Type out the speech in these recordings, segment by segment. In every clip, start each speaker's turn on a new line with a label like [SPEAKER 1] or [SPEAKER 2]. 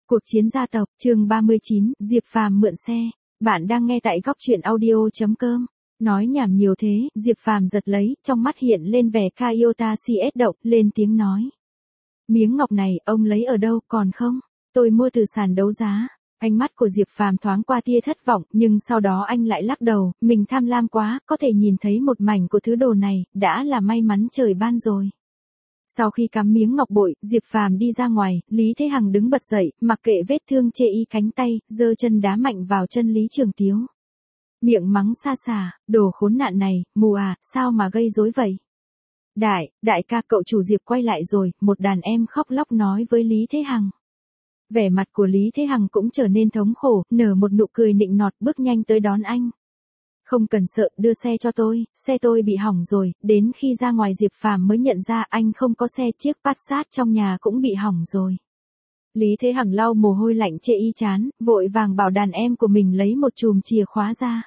[SPEAKER 1] Cuộc chiến gia tộc, chương 39, Diệp Phàm mượn xe. Bạn đang nghe tại góc truyện audio.com. Nói nhảm nhiều thế, Diệp Phàm giật lấy, trong mắt hiện lên vẻ Toyota CS động, lên tiếng nói. Miếng ngọc này, ông lấy ở đâu, còn không? Tôi mua từ sàn đấu giá. Ánh mắt của Diệp Phàm thoáng qua tia thất vọng, nhưng sau đó anh lại lắc đầu, mình tham lam quá, có thể nhìn thấy một mảnh của thứ đồ này, đã là may mắn trời ban rồi. Sau khi cắm miếng ngọc bội, Diệp Phàm đi ra ngoài, Lý Thế Hằng đứng bật dậy, mặc kệ vết thương chê y cánh tay, giơ chân đá mạnh vào chân Lý Trường Tiếu. Miệng mắng xa xả, đồ khốn nạn này, mù à, sao mà gây rối vậy? Đại ca cậu chủ Diệp quay lại rồi, một đàn em khóc lóc nói với Lý Thế Hằng. Vẻ mặt của Lý Thế Hằng cũng trở nên thống khổ, nở một nụ cười nịnh nọt bước nhanh tới đón anh. Không cần sợ, đưa xe cho tôi, xe tôi bị hỏng rồi, đến khi ra ngoài Diệp Phàm mới nhận ra anh không có xe, chiếc Passat trong nhà cũng bị hỏng rồi. Lý Thế Hằng lau mồ hôi lạnh chê y chán, vội vàng bảo đàn em của mình lấy một chùm chìa khóa ra.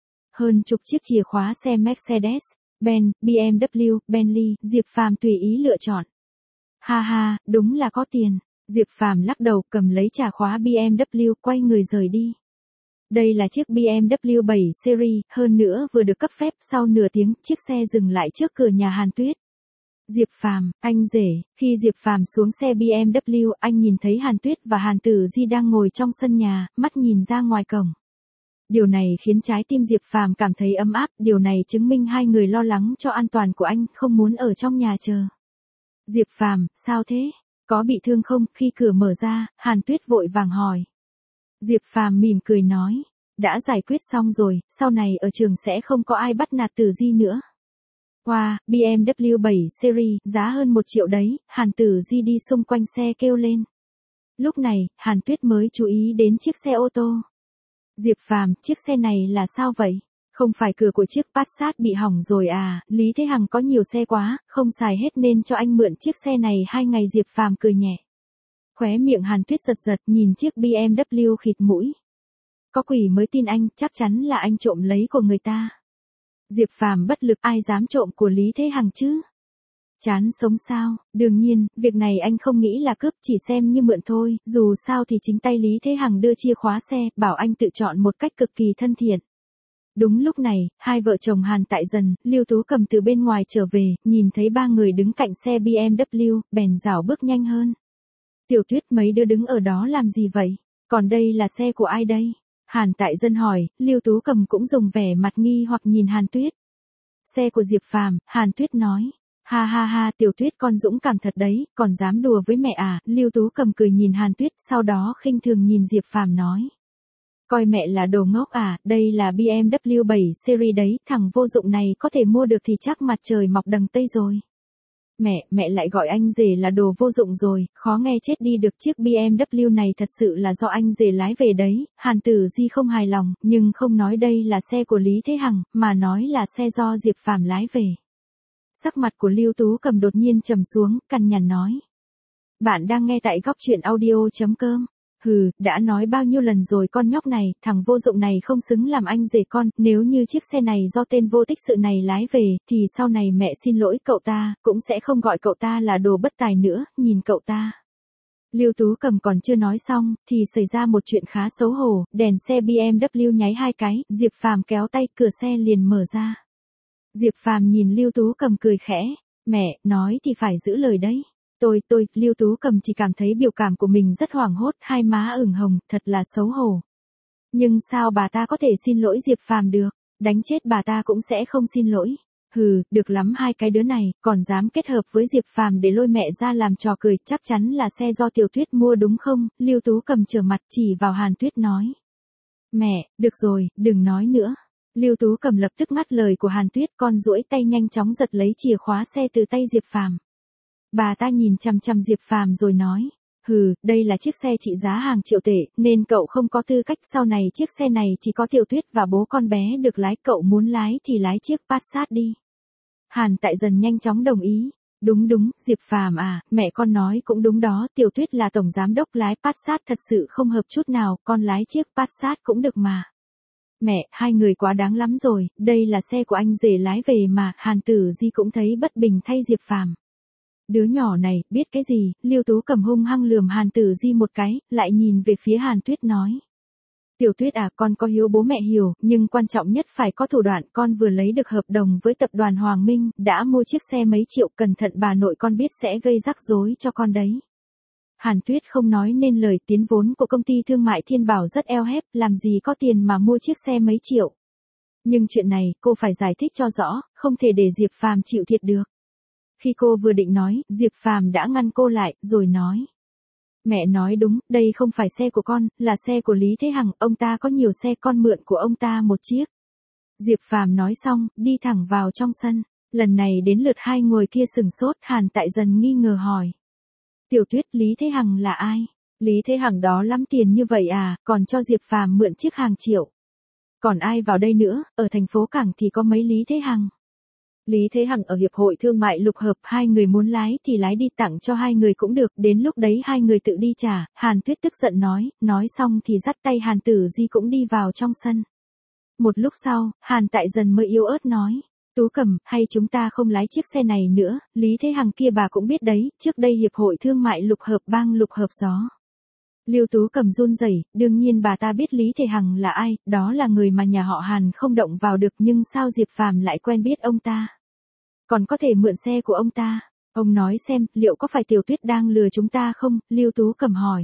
[SPEAKER 1] Hơn chục chiếc chìa khóa xe Mercedes, Benz, BMW, Bentley, Diệp Phàm tùy ý lựa chọn. Ha ha, đúng là có tiền. Diệp Phàm lắc đầu cầm lấy chìa khóa BMW quay người rời đi. Đây là chiếc BMW 7 Series, hơn nữa vừa được cấp phép, sau nửa tiếng, chiếc xe dừng lại trước cửa nhà Hàn Tuyết. Diệp Phàm, anh rể, khi Diệp Phàm xuống xe BMW, anh nhìn thấy Hàn Tuyết và Hàn Tử Di đang ngồi trong sân nhà, mắt nhìn ra ngoài cổng. Điều này khiến trái tim Diệp Phàm cảm thấy ấm áp, điều này chứng minh hai người lo lắng cho an toàn của anh, không muốn ở trong nhà chờ. Diệp Phàm, sao thế? Có bị thương không? Khi cửa mở ra, Hàn Tuyết vội vàng hỏi. Diệp Phàm mỉm cười nói, đã giải quyết xong rồi, sau này ở trường sẽ không có ai bắt nạt Tử Di nữa. Wow, BMW 7 Series, giá hơn 1 triệu đấy, Hàn Tử Di đi xung quanh xe kêu lên. Lúc này, Hàn Tuyết mới chú ý đến chiếc xe ô tô. Diệp Phàm, chiếc xe này là sao vậy? Không phải cửa của chiếc Passat bị hỏng rồi à? Lý Thế Hằng có nhiều xe quá, không xài hết nên cho anh mượn chiếc xe này 2 ngày. Diệp Phàm cười nhẹ. Khóe miệng Hàn Tuyết giật giật, nhìn chiếc BMW khịt mũi. Có quỷ mới tin anh, chắc chắn là anh trộm lấy của người ta. Diệp Phàm bất lực, ai dám trộm của Lý Thế Hằng chứ? Chán sống sao? Đương nhiên, việc này anh không nghĩ là cướp, chỉ xem như mượn thôi, dù sao thì chính tay Lý Thế Hằng đưa chìa khóa xe, bảo anh tự chọn một cách cực kỳ thân thiện. Đúng lúc này, hai vợ chồng Hàn Tại Dần, Lưu Tú Cầm từ bên ngoài trở về, nhìn thấy ba người đứng cạnh xe BMW, bèn rảo bước nhanh hơn. Tiểu Tuyết, mấy đứa đứng ở đó làm gì vậy? Còn đây là xe của ai đây? Hàn Tại Dân hỏi, Lưu Tú Cầm cũng dùng vẻ mặt nghi hoặc nhìn Hàn Tuyết. Xe của Diệp Phàm, Hàn Tuyết nói. Ha ha ha, Tiểu Tuyết con dũng cảm thật đấy, còn dám đùa với mẹ à? Lưu Tú Cầm cười nhìn Hàn Tuyết, sau đó khinh thường nhìn Diệp Phàm nói. Coi mẹ là đồ ngốc à, đây là BMW 7 Series đấy, thằng vô dụng này có thể mua được thì chắc mặt trời mọc đằng Tây rồi. Mẹ lại gọi anh rể là đồ vô dụng rồi, khó nghe chết đi được, chiếc BMW này thật sự là do anh rể lái về đấy. Hàn Tử Di không hài lòng, nhưng không nói đây là xe của Lý Thế Hằng, mà nói là xe do Diệp Phàm lái về. Sắc mặt của Lưu Tú Cầm đột nhiên trầm xuống, cằn nhằn nói. Bạn đang nghe tại góc truyện audio.com. Hừ, đã nói bao nhiêu lần rồi con nhóc này, thằng vô dụng này không xứng làm anh rể con, nếu như chiếc xe này do tên vô tích sự này lái về, thì sau này mẹ xin lỗi cậu ta, cũng sẽ không gọi cậu ta là đồ bất tài nữa, nhìn cậu ta. Lưu Tú Cầm còn chưa nói xong, thì xảy ra một chuyện khá xấu hổ, đèn xe BMW nháy 2 cái, Diệp Phàm kéo tay, cửa xe liền mở ra. Diệp Phàm nhìn Lưu Tú Cầm cười khẽ, mẹ, nói thì phải giữ lời đấy. Lưu Tú Cầm chỉ cảm thấy biểu cảm của mình rất hoảng hốt, hai má ửng hồng, thật là xấu hổ. Nhưng sao bà ta có thể xin lỗi Diệp Phàm được, đánh chết bà ta cũng sẽ không xin lỗi. Hừ, được lắm, hai cái đứa này, còn dám kết hợp với Diệp Phàm để lôi mẹ ra làm trò cười, chắc chắn là xe do Tiểu Tuyết mua đúng không? Lưu Tú Cầm trở mặt chỉ vào Hàn Tuyết nói. Mẹ, được rồi, đừng nói nữa. Lưu Tú Cầm lập tức ngắt lời của Hàn Tuyết, con duỗi tay nhanh chóng giật lấy chìa khóa xe từ tay Diệp Phàm. Bà ta nhìn chằm chằm Diệp Phàm rồi nói, hừ, đây là chiếc xe trị giá hàng triệu tệ, nên cậu không có tư cách, sau này chiếc xe này chỉ có Tiểu Tuyết và bố con bé được lái, cậu muốn lái thì lái chiếc Passat đi. Hàn Tại Dần nhanh chóng đồng ý, đúng, Diệp Phàm à, mẹ con nói cũng đúng đó, Tiểu Tuyết là tổng giám đốc, lái Passat thật sự không hợp chút nào, con lái chiếc Passat cũng được mà. Mẹ, hai người quá đáng lắm rồi, đây là xe của anh rể lái về mà. Hàn Tử Di cũng thấy bất bình thay Diệp Phàm. Đứa nhỏ này, biết cái gì, Lưu Tú Cầm hung hăng lườm Hàn Tử Di một cái, lại nhìn về phía Hàn Tuyết nói. Tiểu Tuyết à, con có hiếu bố mẹ hiểu, nhưng quan trọng nhất phải có thủ đoạn, con vừa lấy được hợp đồng với tập đoàn Hoàng Minh, đã mua chiếc xe mấy triệu, cẩn thận bà nội con biết sẽ gây rắc rối cho con đấy. Hàn Tuyết không nói nên lời, tiến vốn của công ty thương mại Thiên Bảo rất eo hẹp, làm gì có tiền mà mua chiếc xe mấy triệu. Nhưng chuyện này, cô phải giải thích cho rõ, không thể để Diệp Phàm chịu thiệt được. Khi cô vừa định nói, Diệp Phàm đã ngăn cô lại, rồi nói. Mẹ nói đúng, đây không phải xe của con, là xe của Lý Thế Hằng, ông ta có nhiều xe, con mượn của ông ta một chiếc. Diệp Phàm nói xong, đi thẳng vào trong sân. Lần này đến lượt hai người kia sừng sốt, Hàn Tại Dần nghi ngờ hỏi. Tiểu Tuyết, Lý Thế Hằng là ai? Lý Thế Hằng đó lắm tiền như vậy à, còn cho Diệp Phàm mượn chiếc hàng triệu. Còn ai vào đây nữa, ở thành phố Cảng thì có mấy Lý Thế Hằng. Lý Thế Hằng ở Hiệp hội Thương mại Lục Hợp, hai người muốn lái thì lái đi, tặng cho hai người cũng được, đến lúc đấy hai người tự đi trả. Hàn Tuyết tức giận nói xong thì dắt tay Hàn Tử Di cũng đi vào trong sân. Một lúc sau, Hàn Tại Dần mới yếu ớt nói. Tú Cầm, hay chúng ta không lái chiếc xe này nữa, Lý Thế Hằng kia bà cũng biết đấy, trước đây Hiệp hội Thương mại Lục Hợp bang Lục Hợp gió. Lưu Tú Cầm run rẩy, đương nhiên bà ta biết Lý Thế Hằng là ai, đó là người mà nhà họ Hàn không động vào được, nhưng sao Diệp Phàm lại quen biết ông ta? Còn có thể mượn xe của ông ta? Ông nói xem, liệu có phải Tiểu Tuyết đang lừa chúng ta không? Lưu Tú Cầm hỏi.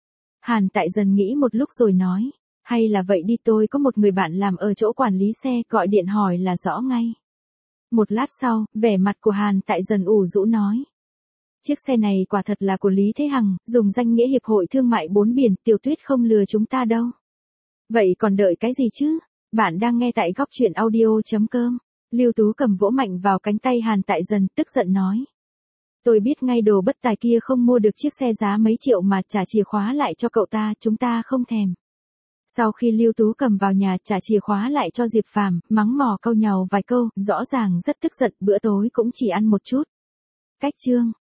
[SPEAKER 1] Hàn Tại Dần nghĩ một lúc rồi nói. Hay là vậy đi, tôi có một người bạn làm ở chỗ quản lý xe, gọi điện hỏi là rõ ngay. Một lát sau, vẻ mặt của Hàn Tại Dần ủ rũ nói. Chiếc xe này quả thật là của Lý Thế Hằng, dùng danh nghĩa Hiệp hội Thương mại Bốn Biển, Tiểu Tuyết không lừa chúng ta đâu. Vậy còn đợi cái gì chứ? Bạn đang nghe tại góc truyện audio.com. Lưu Tú Cầm vỗ mạnh vào cánh tay Hàn Tại Dần, tức giận nói. Tôi biết ngay đồ bất tài kia không mua được chiếc xe giá mấy triệu mà trả chìa khóa lại cho cậu ta, chúng ta không thèm. Sau khi Lưu Tú Cầm vào nhà trả chìa khóa lại cho Diệp Phàm, mắng mỏ câu nhàu vài câu, rõ ràng rất tức giận, bữa tối cũng chỉ ăn một chút. Cách chương